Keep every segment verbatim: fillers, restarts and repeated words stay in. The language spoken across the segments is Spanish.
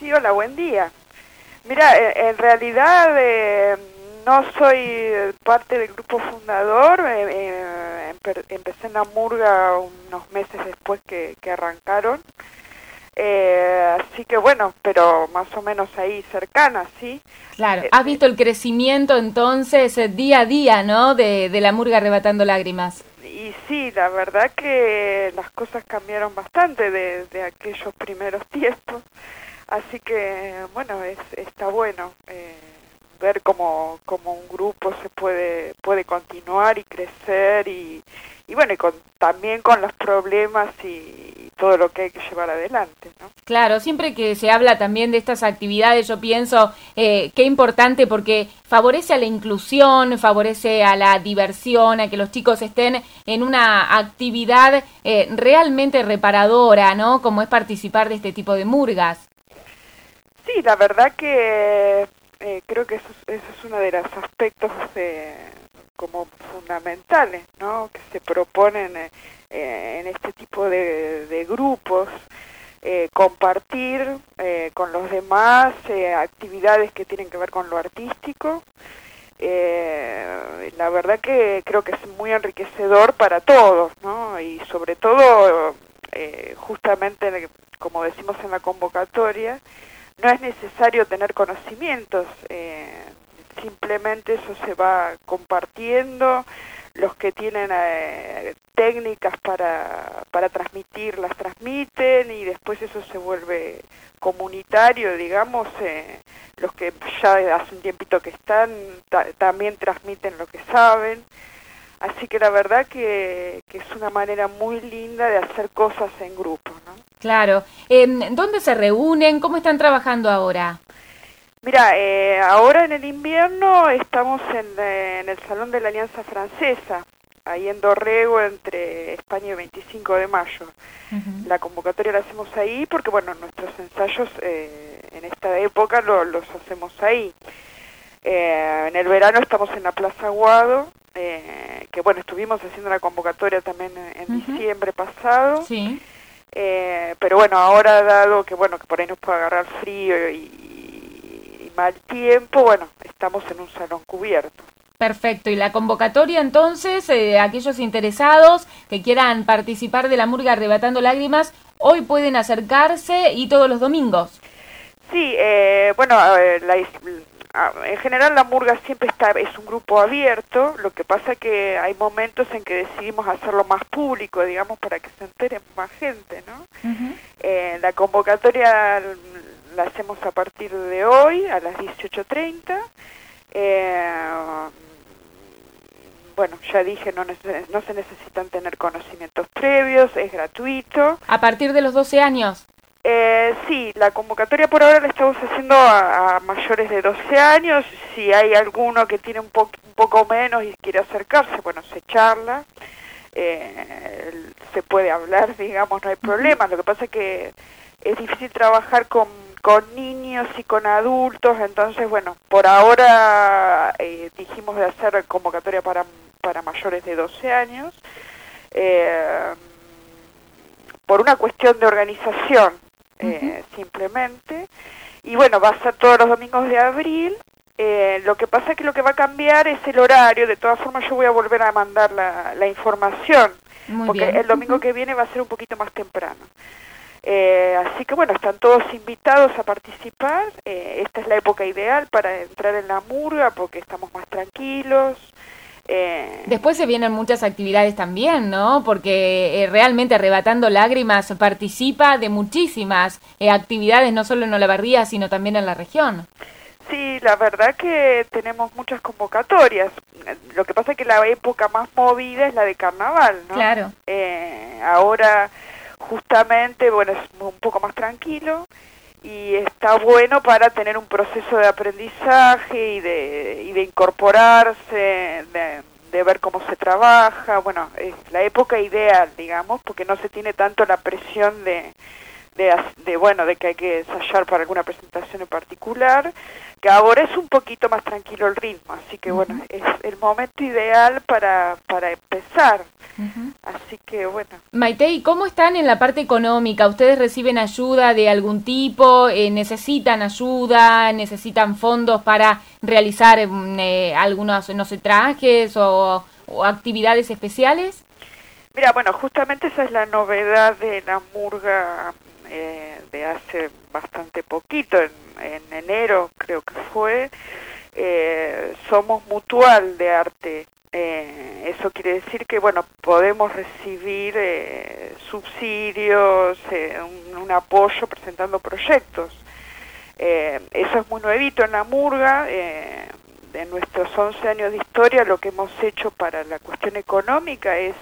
Sí, hola, buen día. Mira, en realidad eh, no soy parte del grupo fundador, eh, eh, empe empecé en la murga unos meses después que, que arrancaron, eh, así que bueno, pero más o menos ahí cercana, ¿sí? Claro, Eh, has visto el crecimiento entonces eh, día a día, ¿no? De, de la murga arrebatando lágrimas. y sí, la verdad que las cosas cambiaron bastante de, de aquellos primeros tiempos. Así que, bueno, es, está bueno eh, ver cómo, cómo un grupo se puede puede continuar y crecer y, y bueno, y con, también con los problemas y, y todo lo que hay que llevar adelante, ¿no? Claro, siempre que se habla también de estas actividades, yo pienso eh, qué importante porque favorece a la inclusión, favorece a la diversión, a que los chicos estén en una actividad eh, realmente reparadora, ¿no? Como es participar de este tipo de murgas. Sí, la verdad que eh, creo que eso, eso es uno de los aspectos eh, como fundamentales, ¿no? Que se proponen eh, eh, en este tipo de, de grupos, eh, compartir eh, con los demás eh, actividades que tienen que ver con lo artístico. Eh, la verdad que creo que es muy enriquecedor para todos, ¿no? Y sobre todo, eh, justamente, como decimos en la convocatoria, no es necesario tener conocimientos, eh, simplemente eso se va compartiendo, los que tienen eh, técnicas para, para transmitir las transmiten y después eso se vuelve comunitario, digamos, eh, los que ya hace un tiempito que están ta también transmiten lo que saben. Así que la verdad que, que es una manera muy linda de hacer cosas en grupo, ¿no? Claro. Eh, ¿Dónde se reúnen? ¿Cómo están trabajando ahora? Mira, eh, ahora en el invierno estamos en, eh, en el Salón de la Alianza Francesa, ahí en Dorrego, entre España y veinticinco de mayo. Uh-huh. La convocatoria la hacemos ahí porque, bueno, nuestros ensayos eh, en esta época lo, los hacemos ahí. Eh, en el verano estamos en la Plaza Aguado, eh, que bueno, estuvimos haciendo la convocatoria también en, en uh-huh. diciembre pasado. Sí. Eh, pero bueno, ahora dado que bueno que por ahí nos puede agarrar frío y, y mal tiempo, bueno, estamos en un salón cubierto. Perfecto, y la convocatoria entonces, eh, aquellos interesados que quieran participar de la murga Arrebatando Lágrimas, hoy pueden acercarse y todos los domingos. Sí, eh, bueno, eh, la, en general la murga siempre está, es un grupo abierto, lo que pasa que hay momentos en que decidimos hacerlo más público, digamos, para que se entere más gente, ¿no? Uh-huh. eh, la convocatoria la hacemos a partir de hoy, a las dieciocho treinta. Eh, bueno, ya dije, no, neces- no se necesitan tener conocimientos previos, es gratuito. ¿A partir de los doce años? Eh, sí, la convocatoria por ahora la estamos haciendo a, a mayores de doce años. Si hay alguno que tiene un, po un poco menos y quiere acercarse, bueno, se charla, eh, se puede hablar, digamos, no hay problema. Lo que pasa es que es difícil trabajar con, con niños y con adultos, entonces, bueno, por ahora eh, dijimos de hacer convocatoria para, para mayores de doce años, eh, por una cuestión de organización. Eh, uh-huh. Simplemente, y bueno, va a ser todos los domingos de abril. Eh, lo que pasa es que lo que va a cambiar es el horario. De todas formas yo voy a volver a mandar la, la información. Muy porque bien. El domingo uh-huh. que viene va a ser un poquito más temprano. Eh, así que bueno, están todos invitados a participar. Eh, esta es la época ideal para entrar en la murga porque estamos más tranquilos. Eh... Después se vienen muchas actividades también, ¿no? Porque eh, realmente Arrebatando Lágrimas participa de muchísimas eh, actividades, no solo en Olavarría, sino también en la región. Sí, la verdad que tenemos muchas convocatorias. Lo que pasa es que la época más movida es la de carnaval, ¿no? Claro. Eh, ahora, justamente, bueno, es un poco más tranquilo. Y está bueno para tener un proceso de aprendizaje y de, y de incorporarse, de, de ver cómo se trabaja. Bueno, es la época ideal, digamos, porque no se tiene tanto la presión de, de, de, bueno, de que hay que ensayar para alguna presentación en particular, que ahora es un poquito más tranquilo el ritmo, así que bueno, es el momento ideal para, para empezar. Uh-huh. Así que bueno. Maite, ¿y cómo están en la parte económica? ¿Ustedes reciben ayuda de algún tipo? Eh, ¿Necesitan ayuda? ¿Necesitan fondos para realizar eh, algunos, no sé, trajes o, o actividades especiales? Mira, bueno, justamente esa es la novedad de la murga eh, de hace bastante poquito, en, en enero creo que fue. Eh, somos mutual de arte. Eh, eso quiere decir que, bueno, podemos recibir eh, subsidios, eh, un, un apoyo presentando proyectos. Eh, eso es muy nuevito en la murga. Eh, de nuestros once años de historia, lo que hemos hecho para la cuestión económica es,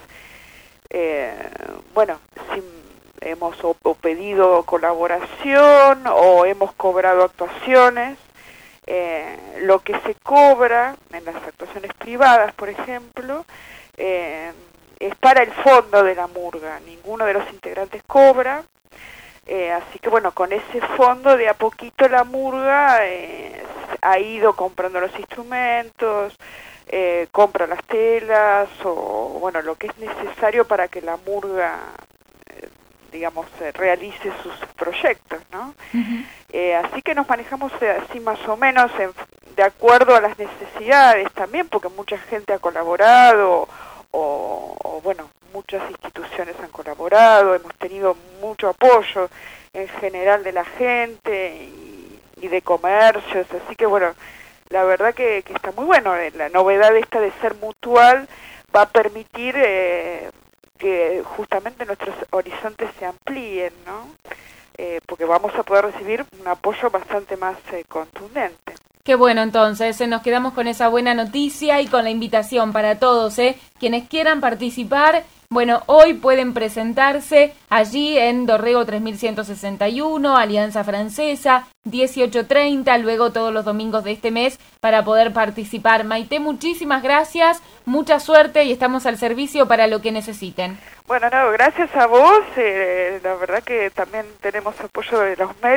eh, bueno, si hemos o, o pedido colaboración o hemos cobrado actuaciones. Eh, lo que se cobra en las actuaciones privadas, por ejemplo, eh, es para el fondo de la murga. Ninguno de los integrantes cobra, eh, así que bueno, con ese fondo de a poquito la murga eh, ha ido comprando los instrumentos, eh, compra las telas o bueno, lo que es necesario para que la murga eh, digamos, eh, realice sus proyectos, ¿no? Uh-huh. Eh, así que nos manejamos eh, así más o menos en, de acuerdo a las necesidades también, porque mucha gente ha colaborado, o, o bueno, muchas instituciones han colaborado, hemos tenido mucho apoyo en general de la gente y, y de comercios, así que bueno, la verdad que, que está muy bueno. La novedad esta de ser mutual va a permitir eh, que justamente nuestros horizontes se amplíen, ¿no? Eh, porque vamos a poder recibir un apoyo bastante más eh, contundente. Qué bueno, entonces, eh, nos quedamos con esa buena noticia y con la invitación para todos, eh, quienes quieran participar. Bueno, hoy pueden presentarse allí en Dorrego tres mil ciento sesenta y uno, Alianza Francesa, dieciocho treinta, luego todos los domingos de este mes para poder participar. Maite, muchísimas gracias, mucha suerte y estamos al servicio para lo que necesiten. Bueno, no, gracias a vos, eh, la verdad que también tenemos apoyo de los medios.